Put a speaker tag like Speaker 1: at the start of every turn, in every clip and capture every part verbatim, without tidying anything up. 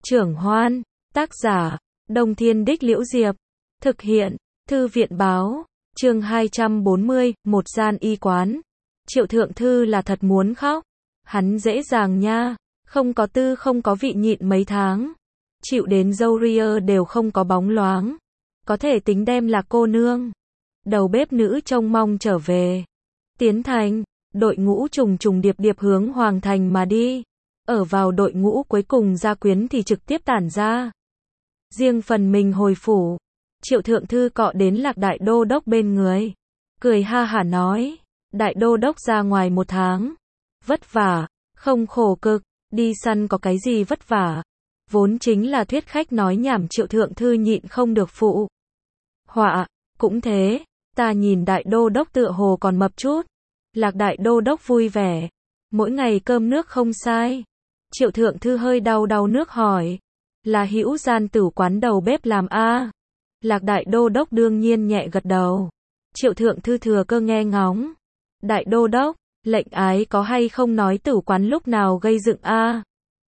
Speaker 1: Trưởng Hoan, tác giả, Đông Thiên Đích Liễu Diệp, thực hiện, Thư viện Báo, chương hai trăm bốn mươi, một gian y quán. Triệu Thượng Thư là thật muốn khóc, hắn dễ dàng nha, không có tư không có vị nhịn mấy tháng, chịu đến dâu ria đều không có bóng loáng, có thể tính đem là cô nương. Đầu bếp nữ trông mong trở về. Tiến thành, đội ngũ trùng trùng điệp điệp hướng Hoàng Thành mà đi. Ở vào đội ngũ cuối cùng gia quyến thì trực tiếp tản ra. Riêng phần mình hồi phủ, Triệu Thượng Thư cọ đến Lạc Đại Đô Đốc bên người. Cười ha hả nói, Đại Đô Đốc ra ngoài một tháng. Vất vả, không khổ cực, đi săn có cái gì vất vả. Vốn chính là thuyết khách nói nhảm Triệu Thượng Thư nhịn không được phụ. Họa, cũng thế, ta nhìn Đại Đô Đốc tựa hồ còn mập chút. Lạc Đại Đô Đốc vui vẻ, mỗi ngày cơm nước không sai. Triệu Thượng Thư hơi đau đau nước hỏi, là hữu gian tử quán đầu bếp làm a? Lạc Đại Đô Đốc đương nhiên nhẹ gật đầu. Triệu Thượng Thư thừa cơ nghe ngóng. Đại Đô Đốc, lệnh ái có hay không nói tử quán lúc nào gây dựng a?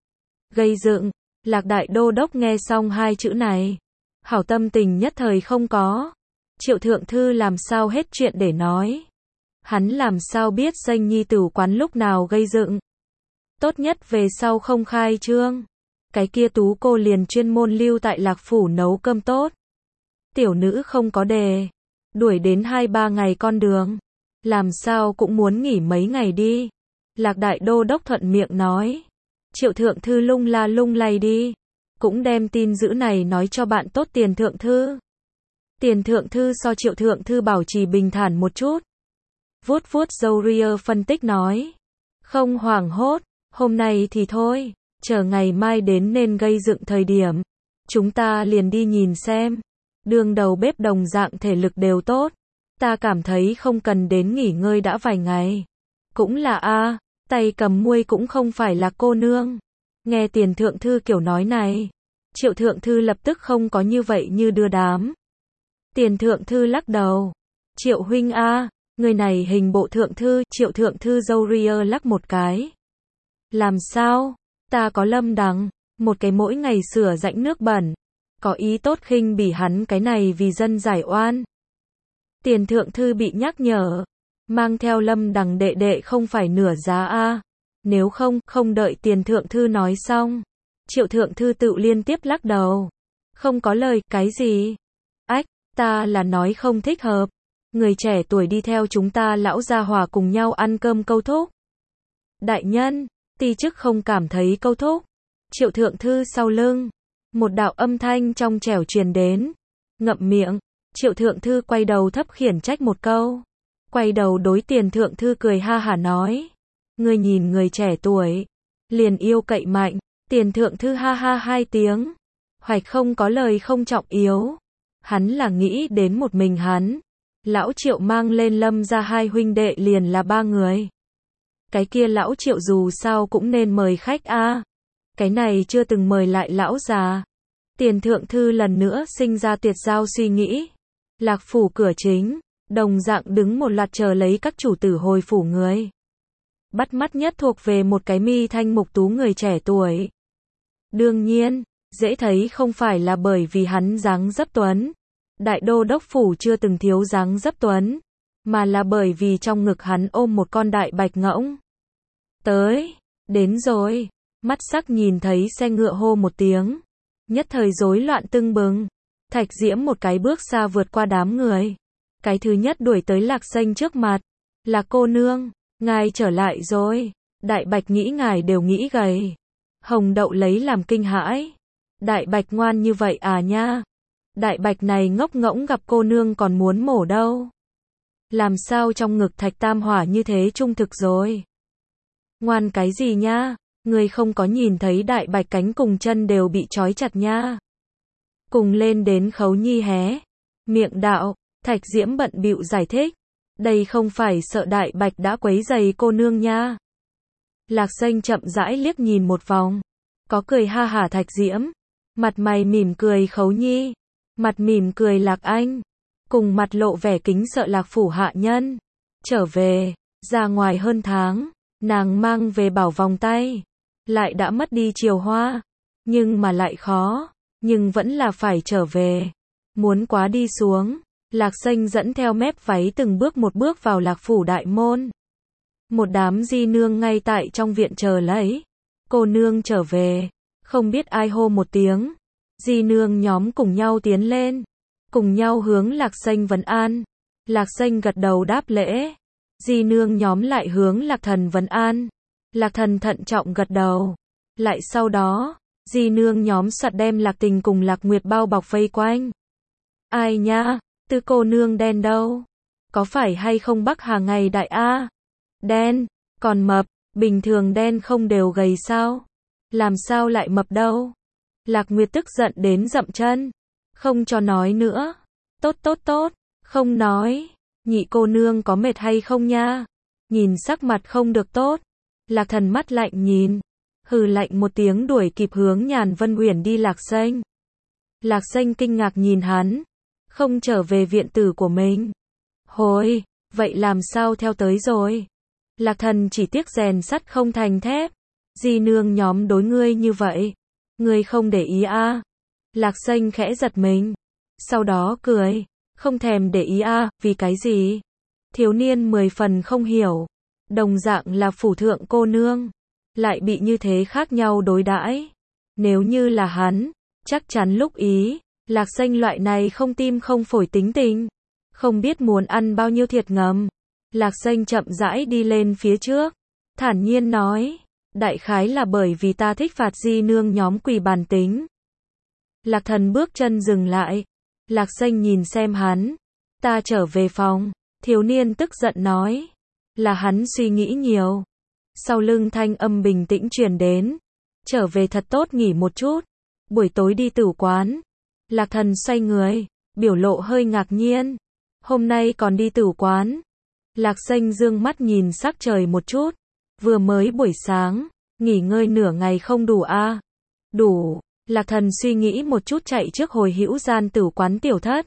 Speaker 1: Gây dựng, Lạc Đại Đô Đốc nghe xong hai chữ này, hảo tâm tình nhất thời không có. Triệu Thượng Thư làm sao hết chuyện để nói. Hắn làm sao biết danh nhi tử quán lúc nào gây dựng. Tốt nhất về sau không khai trương. Cái kia tú cô liền chuyên môn lưu tại Lạc Phủ nấu cơm tốt. Tiểu nữ không có đề. Đuổi đến hai ba ngày con đường. Làm sao cũng muốn nghỉ mấy ngày đi. Lạc Đại Đô Đốc thuận miệng nói. Triệu Thượng Thư lung la lung lay đi. Cũng đem tin dữ này nói cho bạn tốt Tiền Thượng Thư. Tiền Thượng Thư so Triệu Thượng Thư bảo trì bình thản một chút. Vuốt vuốt râu ria phân tích nói. Không hoảng hốt, hôm nay thì thôi, chờ ngày mai đến nên gây dựng thời điểm. Chúng ta liền đi nhìn xem. Đường đầu bếp đồng dạng thể lực đều tốt. Ta cảm thấy không cần đến nghỉ ngơi đã vài ngày. Cũng là a, tay cầm muôi cũng không phải là cô nương. Nghe Tiền Thượng Thư kiểu nói này, Triệu Thượng Thư lập tức không có như vậy như đưa đám. Tiền Thượng Thư lắc đầu. Triệu huynh a, người này hình bộ Thượng Thư. Triệu Thượng Thư râu ria lắc một cái. Làm sao? Ta có Lâm Đằng, một cái mỗi ngày sửa rãnh nước bẩn. Có ý tốt khinh bỉ hắn cái này vì dân giải oan. Tiền Thượng Thư bị nhắc nhở. Mang theo Lâm Đằng đệ đệ không phải nửa giá a. Nếu không, không đợi Tiền Thượng Thư nói xong. Triệu Thượng Thư tự liên tiếp lắc đầu. Không có lời, cái gì? Ách, ta là nói không thích hợp. Người trẻ tuổi đi theo chúng ta lão gia hòa cùng nhau ăn cơm câu thúc. Đại nhân, ti chức không cảm thấy câu thúc. Triệu Thượng Thư sau lưng. Một đạo âm thanh trong trẻo truyền đến. Ngậm miệng. Triệu Thượng Thư quay đầu thấp khiển trách một câu. Quay đầu đối Tiền Thượng Thư cười ha hả nói. Ngươi nhìn người trẻ tuổi. Liền yêu cậy mạnh. Tiền Thượng Thư ha ha hai tiếng. Hoạch không có lời không trọng yếu. Hắn là nghĩ đến một mình hắn. Lão Triệu mang lên Lâm ra hai huynh đệ liền là ba người. Cái kia lão Triệu dù sao cũng nên mời khách a. Cái này chưa từng mời lại lão già. Tiền Thượng Thư lần nữa sinh ra tuyệt giao suy nghĩ. Lạc Phủ cửa chính, đồng dạng đứng một loạt chờ lấy các chủ tử hồi phủ người. Bắt mắt nhất thuộc về một cái mi thanh mục tú người trẻ tuổi. Đương nhiên, dễ thấy không phải là bởi vì hắn dáng dấp tuấn. Đại Đô Đốc Phủ chưa từng thiếu dáng dấp tuấn. Mà là bởi vì trong ngực hắn ôm một con đại bạch ngỗng. Tới, đến rồi. Mắt sắc nhìn thấy xe ngựa hô một tiếng. Nhất thời rối loạn tưng bừng. Thạch Diễm một cái bước xa vượt qua đám người. Cái thứ nhất đuổi tới Lạc Xanh trước mặt. Là cô nương, ngài trở lại rồi. Đại bạch nghĩ ngài đều nghĩ gầy. Hồng Đậu lấy làm kinh hãi. Đại bạch ngoan như vậy à nha. Đại bạch này ngốc ngỗng gặp cô nương còn muốn mổ đâu. Làm sao trong ngực Thạch Tam Hỏa như thế trung thực rồi. Ngoan cái gì nha, người không có nhìn thấy đại bạch cánh cùng chân đều bị trói chặt nha. Cùng lên đến Khấu Nhi hé. Miệng đạo, Thạch Diễm bận bịu giải thích. Đây không phải sợ đại bạch đã quấy giày cô nương nha. Lạc Xanh chậm rãi liếc nhìn một vòng. Có cười ha hả Thạch Diễm. Mặt mày mỉm cười Khấu Nhi. Mặt mỉm cười Lạc Anh. Cùng mặt lộ vẻ kính sợ Lạc Phủ hạ nhân. Trở về, ra ngoài hơn tháng. Nàng mang về bảo vòng tay. Lại đã mất đi chiều hoa. nhưng mà lại khó, nhưng vẫn là phải trở về. Muốn quá đi xuống, Lạc Xanh dẫn theo mép váy từng bước một bước vào Lạc phủ đại môn. Một đám di nương ngay tại trong viện chờ lấy. Cô nương trở về, không biết ai hô một tiếng. Di nương nhóm cùng nhau tiến lên, cùng nhau hướng Lạc Xanh vấn an. Lạc Xanh gật đầu đáp lễ. Di nương nhóm lại hướng Lạc Thần vấn an. Lạc Thần thận trọng gật đầu. Lại sau đó, di nương nhóm soạt đem Lạc Tình cùng Lạc Nguyệt bao bọc vây quanh. Ai nha, Tư cô nương đen đâu? Có phải hay không Bắc Hà ngày đại a? Đen, còn mập, bình thường đen không đều gầy sao? Làm sao lại mập đâu? Lạc Nguyệt tức giận đến dậm chân. Không cho nói nữa. Tốt tốt tốt, không nói. Nhị cô nương có mệt hay không nha? Nhìn sắc mặt không được tốt. Lạc Thần mắt lạnh nhìn. Hừ lạnh một tiếng đuổi kịp hướng Nhàn Vân Uyển đi Lạc Xanh. Lạc Xanh kinh ngạc nhìn hắn. Không trở về viện tử của mình. Hồi, vậy làm sao theo tới rồi? Lạc Thần chỉ tiếc rèn sắt không thành thép. Di nương nhóm đối ngươi như vậy. Ngươi không để ý a? Lạc Xanh khẽ giật mình. Sau đó cười. Không thèm để ý a, vì cái gì? Thiếu niên mười phần không hiểu. Đồng dạng là phủ thượng cô nương. Lại bị như thế khác nhau đối đãi. Nếu như là hắn, chắc chắn lúc ý. Lạc Xanh loại này không tim không phổi tính tình. Không biết muốn ăn bao nhiêu thiệt ngầm. Lạc Xanh chậm rãi đi lên phía trước. Thản nhiên nói. Đại khái là bởi vì ta thích phạt di nương nhóm quỳ bàn tính. Lạc Thần bước chân dừng lại. Lạc Xanh nhìn xem hắn. Ta trở về phòng. Thiếu niên tức giận nói. Là hắn suy nghĩ nhiều. Sau lưng thanh âm bình tĩnh truyền đến. Trở về thật tốt nghỉ một chút. Buổi tối đi tử quán. Lạc Thần xoay người. Biểu lộ hơi ngạc nhiên. Hôm nay còn đi tử quán. Lạc Xanh dương mắt nhìn sắc trời một chút. Vừa mới buổi sáng. Nghỉ ngơi nửa ngày không đủ a? À? Đủ. Lạc Thần suy nghĩ một chút chạy trước hồi hữu gian tử quán tiểu thất.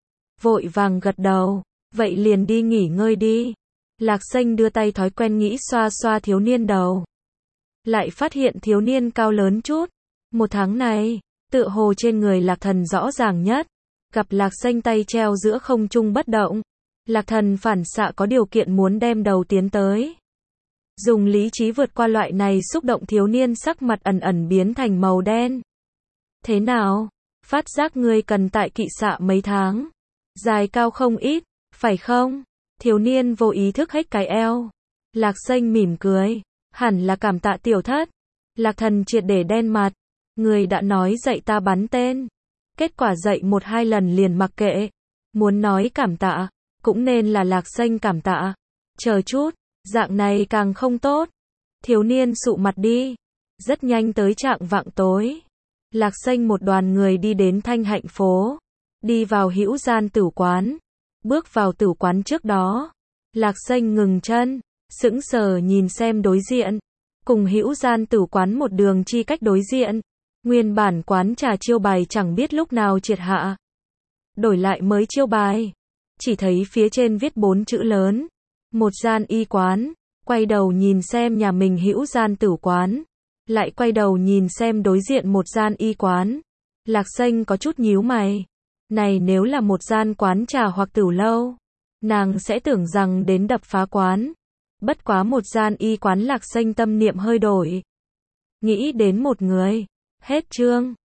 Speaker 1: Vội vàng gật đầu. Vậy liền đi nghỉ ngơi đi. Lạc Xanh đưa tay thói quen nghĩ xoa xoa thiếu niên đầu. Lại phát hiện thiếu niên cao lớn chút. Một tháng này, tựa hồ trên người Lạc Thần rõ ràng nhất. Gặp Lạc Xanh tay treo giữa không trung bất động. Lạc Thần phản xạ có điều kiện muốn đem đầu tiến tới. Dùng lý trí vượt qua loại này xúc động thiếu niên sắc mặt ẩn ẩn biến thành màu đen. Thế nào? Phát giác ngươi cần tại kỵ xạ mấy tháng. Dài cao không ít, phải không? Thiếu niên vô ý thức hếch cái eo. Lạc Xanh mỉm cười. Hẳn là cảm tạ tiểu thất. Lạc Thần triệt để đen mặt. Người đã nói dạy ta bắn tên. Kết quả dạy một hai lần liền mặc kệ. Muốn nói cảm tạ, cũng nên là Lạc Xanh cảm tạ. Chờ chút, dạng này càng không tốt. Thiếu niên sụ mặt đi. Rất nhanh tới trạng vạng tối. Lạc Xanh một đoàn người đi đến Thanh Hạnh phố. Đi vào hữu gian tử quán. Bước vào tử quán trước đó. Lạc Xanh ngừng chân. Sững sờ nhìn xem đối diện. Cùng hữu gian tử quán một đường chi cách đối diện. Nguyên bản quán trà chiêu bài chẳng biết lúc nào triệt hạ. Đổi lại mới chiêu bài. Chỉ thấy phía trên viết bốn chữ lớn. Một gian y quán. Quay đầu nhìn xem nhà mình hữu gian tử quán. Lại quay đầu nhìn xem đối diện một gian y quán. Lạc Xanh có chút nhíu mày. Này nếu là một gian quán trà hoặc tử lâu. Nàng sẽ tưởng rằng đến đập phá quán. Bất quá một gian y quán Lạc Xanh tâm niệm hơi đổi. Nghĩ đến một người. Hết chương.